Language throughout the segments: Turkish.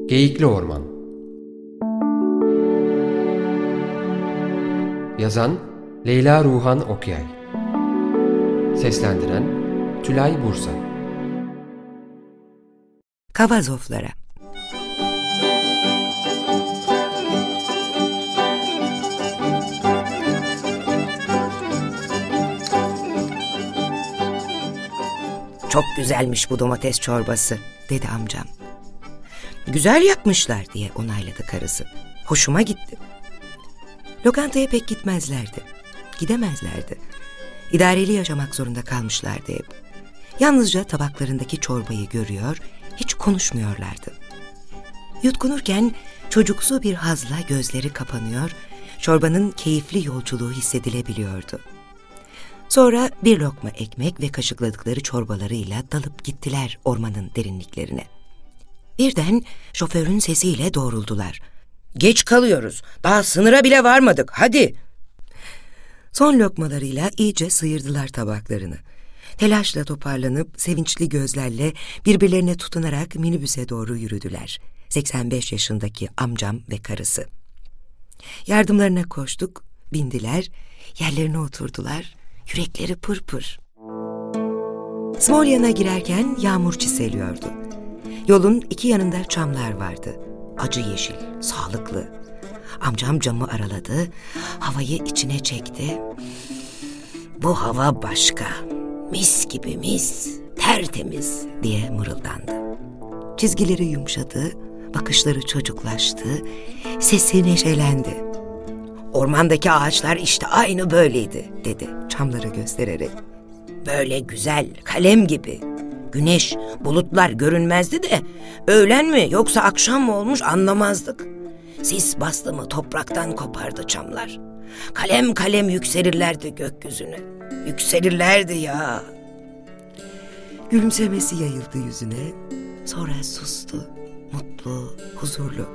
Geyikli Orman. Yazan Leyla Ruhan Okyay. Seslendiren Tülay Bursa. Kavazoflara. "Çok güzelmiş bu domates çorbası," dedi amcam. "Güzel yapmışlar," diye onayladı karısı. "Hoşuma gitti." Lokantaya pek gitmezlerdi. Gidemezlerdi. İdareli yaşamak zorunda kalmışlardı hep. Yalnızca tabaklarındaki çorbayı görüyor, hiç konuşmuyorlardı. Yutkunurken çocuksu bir hazla gözleri kapanıyor, çorbanın keyifli yolculuğu hissedilebiliyordu. Sonra bir lokma ekmek ve kaşıkladıkları çorbalarıyla dalıp gittiler ormanın derinliklerine. Birden şoförün sesiyle doğruldular. "Geç kalıyoruz, daha sınıra bile varmadık, hadi!" Son lokmalarıyla iyice sıyırdılar tabaklarını. Telaşla toparlanıp sevinçli gözlerle birbirlerine tutunarak minibüse doğru yürüdüler. 85 yaşındaki amcam ve karısı. Yardımlarına koştuk, bindiler, yerlerine oturdular, yürekleri pırpır. Smolyan'a girerken yağmur çiseliyordu. Yolun iki yanında çamlar vardı. Acı yeşil, sağlıklı. Amcam camı araladı, havayı içine çekti. "Bu hava başka, mis gibi mis, tertemiz," diye mırıldandı. Çizgileri yumuşadı, bakışları çocuklaştı, sesi neşelendi. "Ormandaki ağaçlar işte aynı böyleydi," dedi çamları göstererek. "Böyle güzel, kalem gibi. Güneş, bulutlar görünmezdi de öğlen mi yoksa akşam mı olmuş anlamazdık. Sis bastı mı topraktan kopardı çamlar. Kalem kalem yükselirlerdi gökyüzüne. Yükselirlerdi ya." Gülümsemesi yayıldı yüzüne, sonra sustu, mutlu, huzurlu.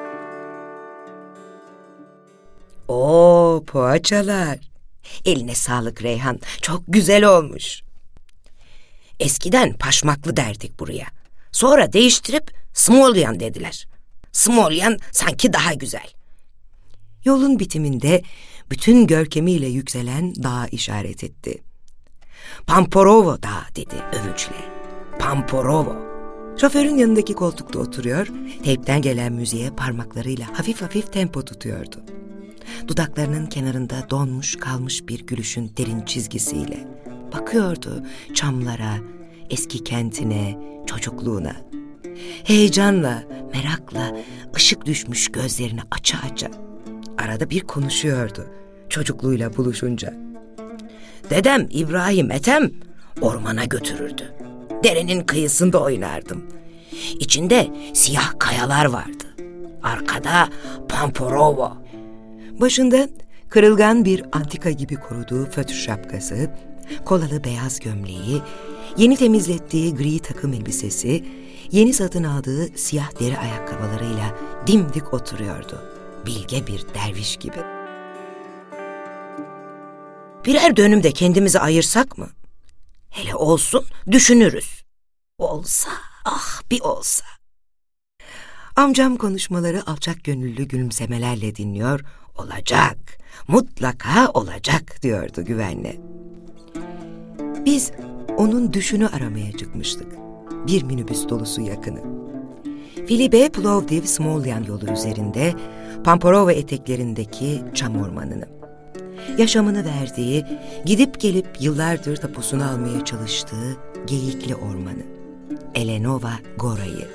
"Oo, poğaçalar. Eline sağlık Reyhan, çok güzel olmuş." "Eskiden paşmaklı derdik buraya. Sonra değiştirip Smolyan dediler. Smolyan sanki daha güzel." Yolun bitiminde bütün görkemiyle yükselen dağa işaret etti. "Pamporovo Dağı," dedi övünçle. "Pamporovo." Şoförün yanındaki koltukta oturuyor, teypten gelen müziğe parmaklarıyla hafif hafif tempo tutuyordu. Dudaklarının kenarında donmuş kalmış bir gülüşün derin çizgisiyle bakıyordu çamlara, eski kentine, çocukluğuna. Heyecanla, merakla ışık düşmüş gözlerini aça aça. Arada bir konuşuyordu çocukluğuyla buluşunca. "Dedem İbrahim Ethem ormana götürürdü. Derenin kıyısında oynardım. İçinde siyah kayalar vardı. Arkada Pamporovo." Başında kırılgan bir antika gibi koruduğu fötr şapkası, kolalı beyaz gömleği, yeni temizlettiği gri takım elbisesi, yeni satın aldığı siyah deri ayakkabılarıyla dimdik oturuyordu. Bilge bir derviş gibi. "Birer dönümde kendimizi ayırsak mı? Hele olsun, düşünürüz. Olsa, ah bir olsa." Amcam konuşmaları alçak gönüllü gülümsemelerle dinliyor, "Olacak, mutlaka olacak," diyordu güvenle. Biz onun düşünü aramaya çıkmıştık. Bir minibüs dolusu yakını. Filibe Plovdiv Smolyan yolu üzerinde Pamporova eteklerindeki çam ormanını. Yaşamını verdiği, gidip gelip yıllardır tapusunu almaya çalıştığı Geyikli Ormanı. Elenova Gora'yı.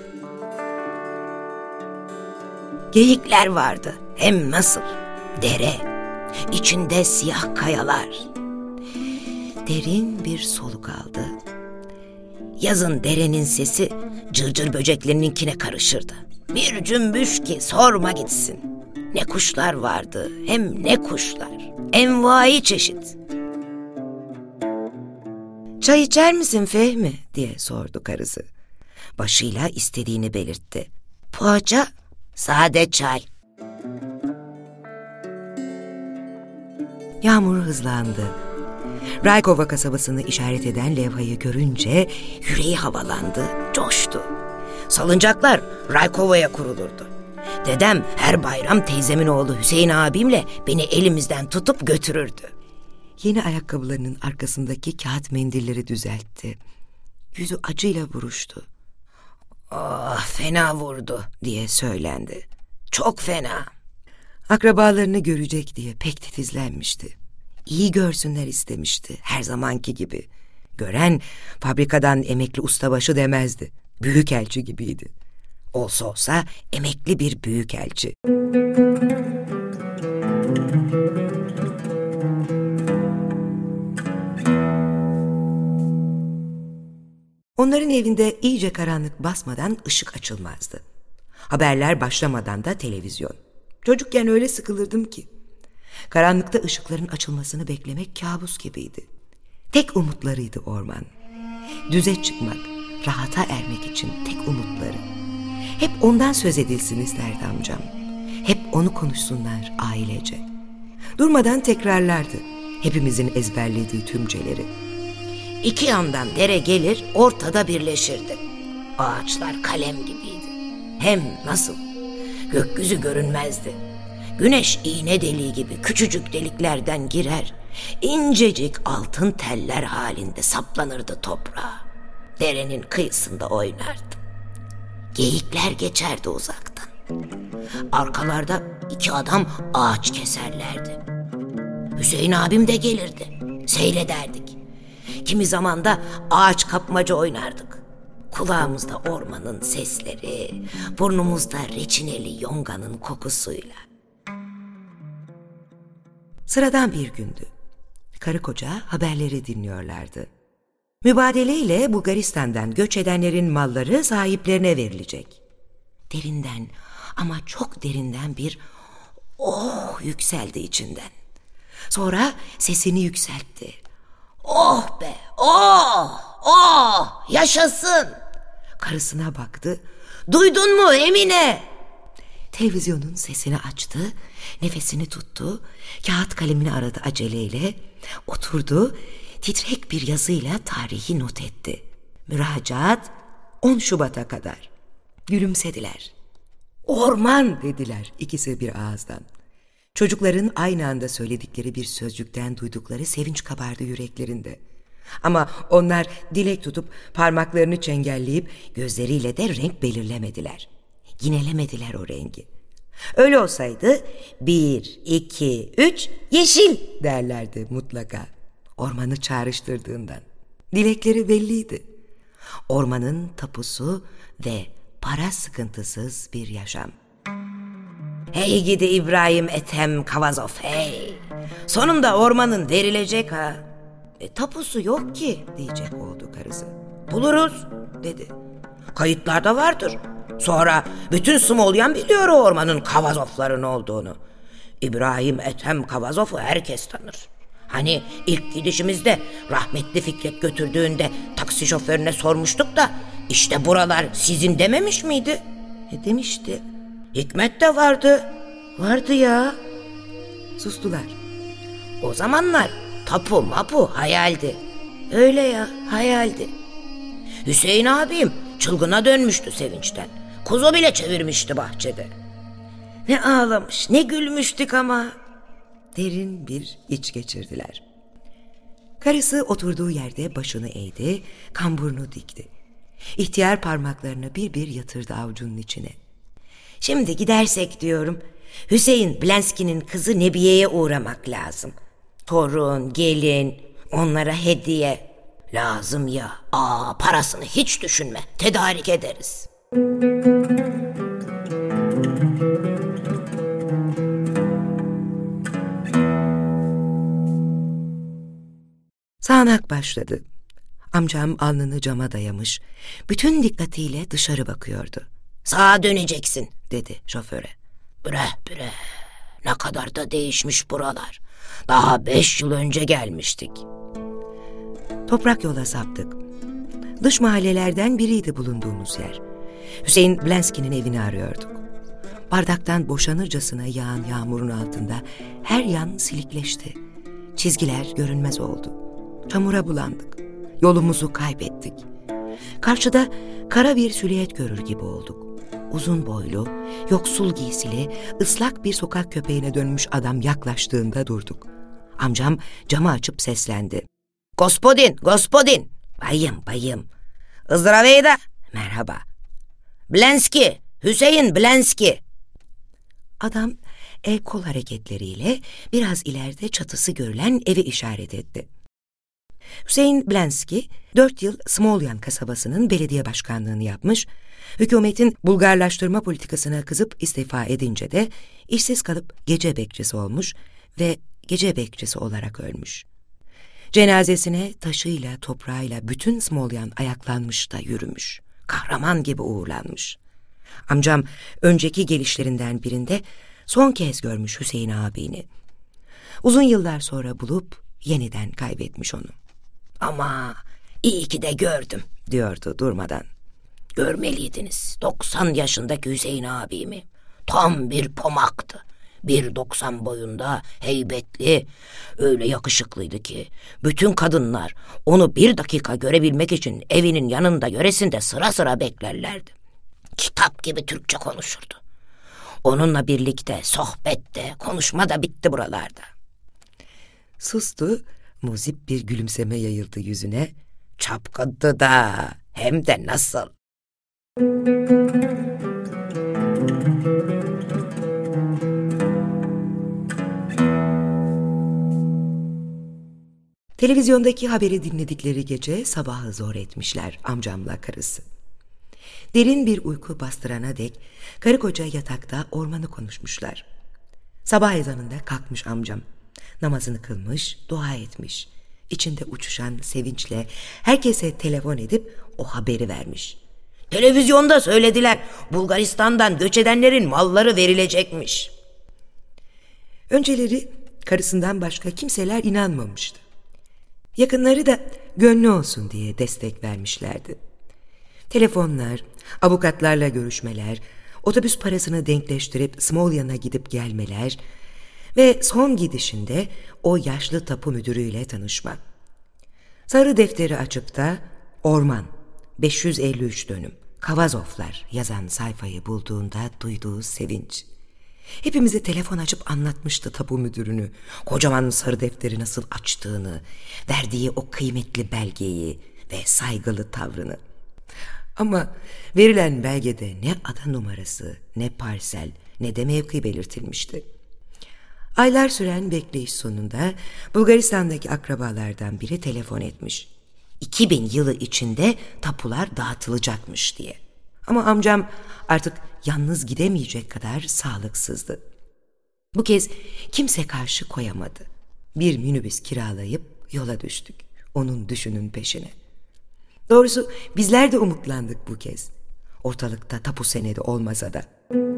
Geyikler vardı, hem nasıl? Dere, içinde siyah kayalar. Derin bir soluk aldı. Yazın derenin sesi cırcır böceklerininkine karışırdı. Bir cümbüş ki sorma gitsin. Ne kuşlar vardı, hem ne kuşlar. Envai çeşit. "Çay içer misin Fehmi?" diye sordu karısı. Başıyla istediğini belirtti. "Poğaça, sade çay." Yağmur hızlandı. Raykova kasabasını işaret eden levhayı görünce yüreği havalandı, coştu. Salıncaklar Raykova'ya kurulurdu. Dedem her bayram teyzemin oğlu Hüseyin abimle beni elimizden tutup götürürdü. Yeni ayakkabılarının arkasındaki kağıt mendilleri düzeltti. Yüzü acıyla buruştu. "Ah, fena vurdu," diye söylendi. "Çok fena." Akrabalarını görecek diye pek titizlenmişti. İyi görsünler istemişti, her zamanki gibi. Gören fabrikadan emekli ustabaşı demezdi. Büyükelçi gibiydi. Olsa olsa emekli bir büyükelçi. Onların evinde iyice karanlık basmadan ışık açılmazdı. Haberler başlamadan da televizyon. Çocukken öyle sıkılırdım ki. Karanlıkta ışıkların açılmasını beklemek kabus gibiydi. Tek umutlarıydı orman. Düze çıkmak, rahata ermek için tek umutları. Hep ondan söz edilsin isterdi amcam. Hep onu konuşsunlar ailece. Durmadan tekrarlardı hepimizin ezberlediği tümceleri. İki yandan dere gelir, ortada birleşirdi. Ağaçlar kalem gibiydi. Hem nasıl? Gökyüzü görünmezdi. Güneş iğne deliği gibi küçücük deliklerden girer, incecik altın teller halinde saplanırdı toprağa. Derenin kıyısında oynardı. Geyikler geçerdi uzaktan. Arkalarda iki adam ağaç keserlerdi. Hüseyin abim de gelirdi. Seyrederdik. Kimi zaman da ağaç kapmaca oynardık. Kulağımızda ormanın sesleri, burnumuzda reçineli yonganın kokusuyla. Sıradan bir gündü. Karı koca haberleri dinliyorlardı. Mübadeleyle Bulgaristan'dan göç edenlerin malları sahiplerine verilecek. Derinden ama çok derinden bir "oh" yükseldi içinden. Sonra sesini yükseltti. "Oh be, oh, oh, yaşasın!" Karısına baktı. "Duydun mu Emine?" Televizyonun sesini açtı, nefesini tuttu, kağıt kalemini aradı aceleyle, oturdu, titrek bir yazıyla tarihi not etti. Müracaat 10 Şubat'a kadar. Gülümsediler. "Orman!" dediler ikisi bir ağızdan. Çocukların aynı anda söyledikleri bir sözcükten duydukları sevinç kabardı yüreklerinde. Ama onlar dilek tutup parmaklarını çengelleyip gözleriyle de renk belirlemediler. Yinelemediler o rengi. Öyle olsaydı 1, 2, 3 yeşil derlerdi mutlaka. Ormanı çağrıştırdığından. Dilekleri belliydi. Ormanın tapusu ve para sıkıntısız bir yaşam. Hey gidi İbrahim Ethem Kavazov hey. Sonunda ormanın verilecek ha. Tapusu yok ki diyecek oldu karısı. Buluruz dedi. Kayıtlarda vardır. Sonra bütün Smolyan biliyor o ormanın Kavazovların olduğunu. İbrahim Ethem Kavazov'u herkes tanır. Hani ilk gidişimizde rahmetli Fikret götürdüğünde taksi şoförüne sormuştuk da işte buralar sizin dememiş miydi? Demişti. Hikmet de vardı. Vardı ya. Sustular. O zamanlar tapu mapu hayaldi. Öyle ya, hayaldi. Hüseyin abim çılgına dönmüştü sevinçten. Kuzu bile çevirmişti bahçede. Ne ağlamış, ne gülmüştük ama. Derin bir iç geçirdiler. Karısı oturduğu yerde başını eğdi, kamburunu dikti. İhtiyar parmaklarını bir bir yatırdı avucunun içine. Şimdi gidersek diyorum, Hüseyin Blenski'nin kızı Nebiye'ye uğramak lazım. Torun, gelin, onlara hediye lazım ya. Parasını hiç düşünme, tedarik ederiz. Sağanak başladı. Amcam alnını cama dayamış, bütün dikkatiyle dışarı bakıyordu. Sağa döneceksin dedi şoföre. Bre, ne kadar da değişmiş buralar. Daha 5 yıl önce gelmiştik. Toprak yola saptık. Dış mahallelerden biriydi bulunduğumuz yer. Hüseyin Blenski'nin evini arıyorduk. Bardaktan boşanırcasına yağan yağmurun altında her yan silikleşti. Çizgiler görünmez oldu. Çamura bulandık. Yolumuzu kaybettik. Karşıda kara bir silüet görür gibi olduk. Uzun boylu, yoksul giysili, ıslak bir sokak köpeğine dönmüş adam yaklaştığında durduk. Amcam camı açıp seslendi. "Gospodin, gospodin!" Bayım. "Zdraveyda!" "Merhaba." "Blenski, Hüseyin Blenski!" Adam el kol hareketleriyle biraz ileride çatısı görülen evi işaret etti. Hüseyin Blenski 4 yıl Smolyan kasabasının belediye başkanlığını yapmış, hükümetin Bulgarlaştırma politikasına kızıp istifa edince de işsiz kalıp gece bekçisi olmuş ve gece bekçisi olarak ölmüş. Cenazesine taşıyla toprağıyla bütün Smolyan ayaklanmış da yürümüş. Kahraman gibi uğurlanmış. Amcam önceki gelişlerinden birinde son kez görmüş Hüseyin abini. Uzun yıllar sonra bulup yeniden kaybetmiş onu. "Ama iyi ki de gördüm," diyordu durmadan. "Görmeliydiniz 90 yaşındaki Hüseyin abimi. Tam bir pomaktı. 1,90 boyunda, heybetli, öyle yakışıklıydı ki bütün kadınlar onu 1 dakika görebilmek için evinin yanında yöresinde sıra sıra beklerlerdi. Kitap gibi Türkçe konuşurdu. Onunla birlikte sohbette, konuşma da bitti buralarda." Sustu, muzip bir gülümseme yayıldı yüzüne. "Çapkındı da, hem de nasıl!" Televizyondaki haberi dinledikleri gece sabahı zor etmişler amcamla karısı. Derin bir uyku bastırana dek karı koca yatakta ormanı konuşmuşlar. Sabah ezanında kalkmış amcam. Namazını kılmış, dua etmiş. İçinde uçuşan sevinçle herkese telefon edip o haberi vermiş. "Televizyonda söylediler, Bulgaristan'dan göç edenlerin malları verilecekmiş." Önceleri karısından başka kimseler inanmamıştı. Yakınları da gönlü olsun diye destek vermişlerdi. Telefonlar, avukatlarla görüşmeler, otobüs parasını denkleştirip Smolyan'a gidip gelmeler ve son gidişinde o yaşlı tapu müdürüyle tanışma. Sarı defteri açıp da "Orman, 553 dönüm, Kavazoflar" yazan sayfayı bulduğunda duyduğu sevinç. Hepimize telefon açıp anlatmıştı tapu müdürünü, kocaman sarı defteri nasıl açtığını, verdiği o kıymetli belgeyi ve saygılı tavrını. Ama verilen belgede ne ada numarası, ne parsel, ne de mevki belirtilmişti. Aylar süren bekleyiş sonunda Bulgaristan'daki akrabalardan biri telefon etmiş. 2000 yılı içinde tapular dağıtılacakmış diye. Ama amcam artık yalnız gidemeyecek kadar sağlıksızdı. Bu kez kimse karşı koyamadı. Bir minibüs kiralayıp yola düştük, onun düşünün peşine. Doğrusu bizler de umutlandık bu kez. Ortalıkta tapu senedi olmasa da.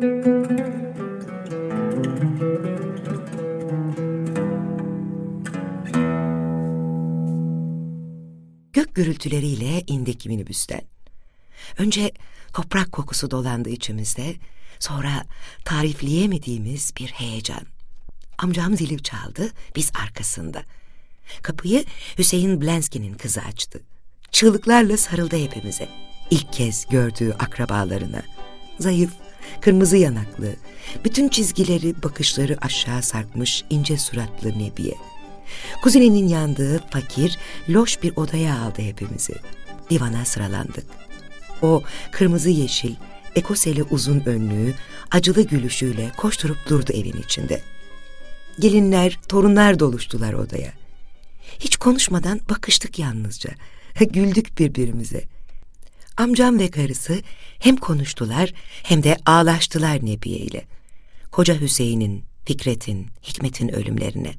Gök gürültüleriyle indik minibüsten. Önce toprak kokusu dolandı içimizde, sonra tarifleyemediğimiz bir heyecan. Amcam zili çaldı, biz arkasında. Kapıyı Hüseyin Blenski'nin kızı açtı. Çığlıklarla sarıldı hepimize. İlk kez gördüğü akrabalarına. Zayıf, kırmızı yanaklı, bütün çizgileri, bakışları aşağı sarkmış ince suratlı Nebiye. Kuzeninin yandığı fakir, loş bir odaya aldı hepimizi. Divana sıralandık. O kırmızı yeşil, ekoseli uzun önlüğü, acılı gülüşüyle koşturup durdu evin içinde. Gelinler, torunlar doluştular odaya. Hiç konuşmadan bakıştık yalnızca. Güldük birbirimize. Amcam ve karısı hem konuştular hem de ağlaştılar Nebiye ile. Koca Hüseyin'in, Fikret'in, Hikmet'in ölümlerine.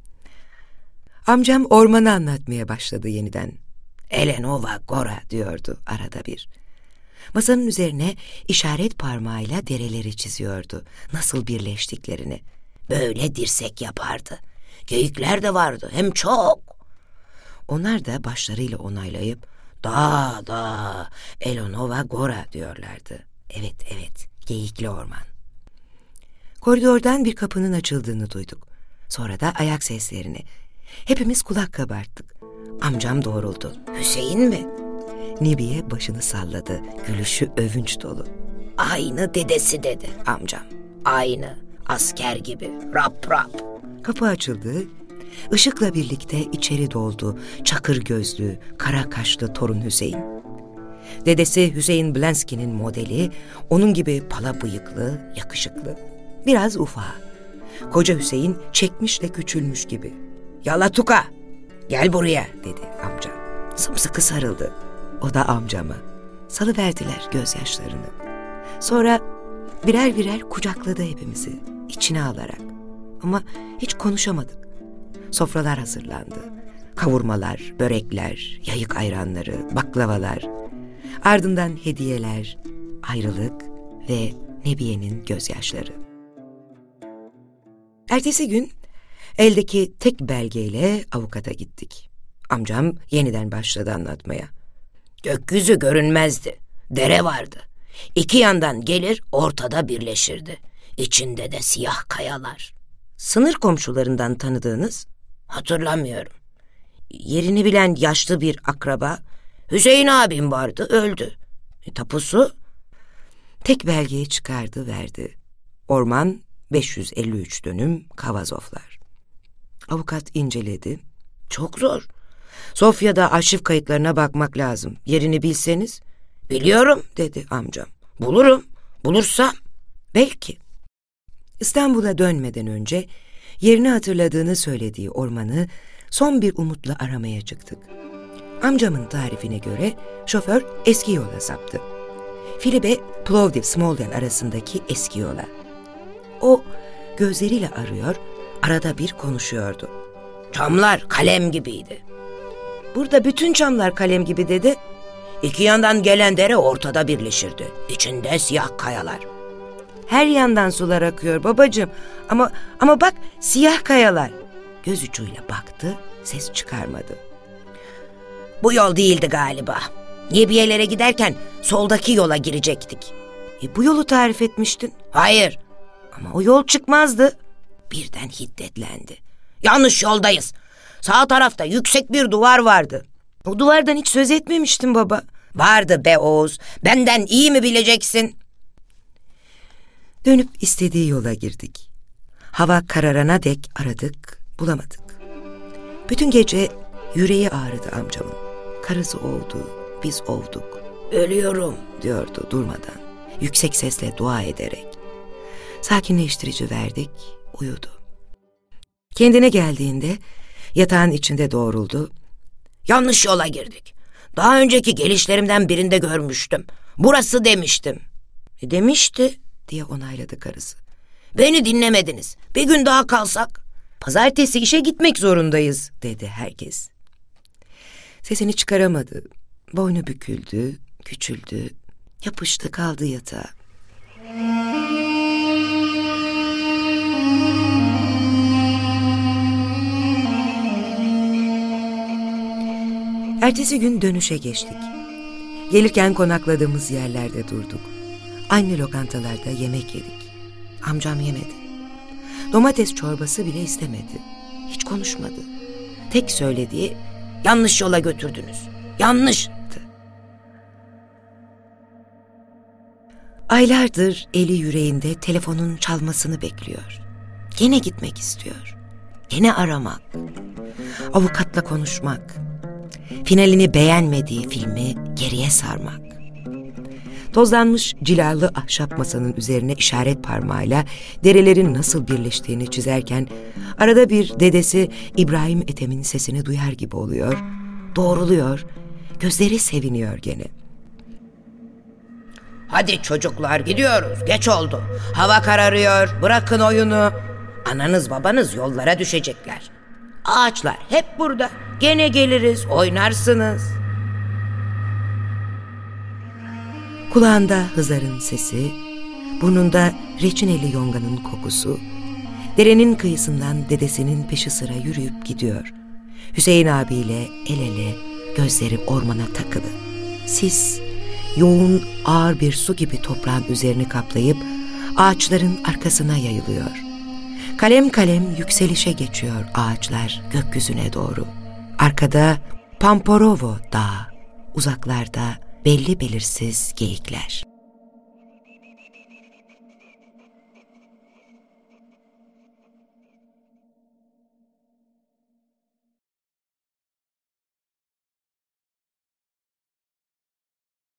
Amcam ormanı anlatmaya başladı yeniden. "Elenova Gora" diyordu arada bir. Masanın üzerine işaret parmağıyla dereleri çiziyordu, nasıl birleştiklerini. Böyle dirsek yapardı. Geyikler de vardı, hem çok. Onlar da başlarıyla onaylayıp da Elenova Gora diyorlardı. Evet, geyikli orman. Koridordan bir kapının açıldığını duyduk. Sonra da ayak seslerini. Hepimiz kulak kabarttık. Amcam doğruldu. "Hüseyin mi?" Nebiye başını salladı. Gülüşü övünç dolu. "Aynı dedesi," dedi amcam. "Aynı. Asker gibi. Rap rap." Kapı açıldı. Işıkla birlikte içeri doldu çakır gözlü, kara kaşlı torun Hüseyin. Dedesi Hüseyin Blenski'nin modeli, onun gibi pala bıyıklı, yakışıklı. Biraz ufağı. Koca Hüseyin çekmiş de küçülmüş gibi. "Yalatuka, gel buraya," dedi amcam. Sımsıkı sarıldı. O da amcama. Salıverdiler gözyaşlarını. Sonra birer birer kucakladı hepimizi, içine alarak. Ama hiç konuşamadık. Sofralar hazırlandı. Kavurmalar, börekler, yayık ayranları, baklavalar. Ardından hediyeler, ayrılık ve Nebiye'nin gözyaşları. Ertesi gün eldeki tek belgeyle avukata gittik. Amcam yeniden başladı anlatmaya. "Gökyüzü görünmezdi. Dere vardı. İki yandan gelir ortada birleşirdi. İçinde de siyah kayalar." "Sınır komşularından tanıdığınız?" "Hatırlamıyorum. Yerini bilen yaşlı bir akraba. Hüseyin abim vardı, öldü." "Tapusu?" Tek belgeyi çıkardı verdi. Orman 553 dönüm Kavazoflar. Avukat inceledi. "Çok zor. Sofya'da arşiv kayıtlarına bakmak lazım. Yerini bilseniz." "Biliyorum," dedi amcam. "Bulurum. Bulursam." "Belki." İstanbul'a dönmeden önce yerini hatırladığını söylediği ormanı son bir umutla aramaya çıktık. Amcamın tarifine göre şoför eski yola saptı. Filibe, Plovdiv-Smolyan arasındaki eski yola. O gözleriyle arıyor, arada bir konuşuyordu. "Çamlar kalem gibiydi." "Burada bütün çamlar kalem gibi," dedi. "İki yandan gelen dere ortada birleşirdi. İçinde siyah kayalar." "Her yandan sular akıyor babacığım. Ama bak, siyah kayalar." Göz ucuyla baktı, ses çıkarmadı. "Bu yol değildi galiba. Nebiyelere giderken soldaki yola girecektik." Bu yolu tarif etmiştin." "Hayır." "Ama o yol çıkmazdı." Birden hiddetlendi. "Yanlış yoldayız. Sağ tarafta yüksek bir duvar vardı." "O duvardan hiç söz etmemiştin baba." "Vardı be Oğuz. Benden iyi mi bileceksin?" Dönüp istediği yola girdik. Hava kararana dek aradık, bulamadık. Bütün gece yüreği ağrıdı amcamın. Karısı oldu, biz olduk. "Ölüyorum," diyordu durmadan, yüksek sesle dua ederek. Sakinleştirici verdik, uyudu. Kendine geldiğinde yatağın içinde doğruldu. "Yanlış yola girdik. Daha önceki gelişlerimden birinde görmüştüm. Burası demiştim." "Demişti," diye onayladı karısı. "Beni dinlemediniz. Bir gün daha kalsak." "Pazartesi işe gitmek zorundayız," dedi herkes. Sesini çıkaramadı. Boynu büküldü, küçüldü, yapıştı kaldı yatağa. Ertesi gün dönüşe geçtik. Gelirken konakladığımız yerlerde durduk. Aynı lokantalarda yemek yedik. Amcam yemedi. Domates çorbası bile istemedi. Hiç konuşmadı. Tek söylediği, "Yanlış yola götürdünüz. Yanlıştı." Aylardır eli yüreğinde telefonun çalmasını bekliyor. Gene gitmek istiyor. Gene aramak. Avukatla konuşmak. Finalini beğenmediği filmi geriye sarmak. Tozlanmış cilalı ahşap masanın üzerine işaret parmağıyla derelerin nasıl birleştiğini çizerken arada bir dedesi İbrahim Ethem'in sesini duyar gibi oluyor, doğruluyor, gözleri seviniyor gene. "Hadi çocuklar, gidiyoruz, geç oldu. Hava kararıyor, bırakın oyunu. Ananız babanız yollara düşecekler. Ağaçlar hep burada, gene geliriz, oynarsınız." Kulağında Hızar'ın sesi, burnunda reçineli yonganın kokusu, derenin kıyısından dedesinin peşi sıra yürüyüp gidiyor. Hüseyin abiyle el ele, gözleri ormana takılı. Sis, yoğun ağır bir su gibi toprağın üzerini kaplayıp ağaçların arkasına yayılıyor. Kalem kalem yükselişe geçiyor ağaçlar gökyüzüne doğru. Arkada Pamporovo Dağı, uzaklarda belli belirsiz geyikler.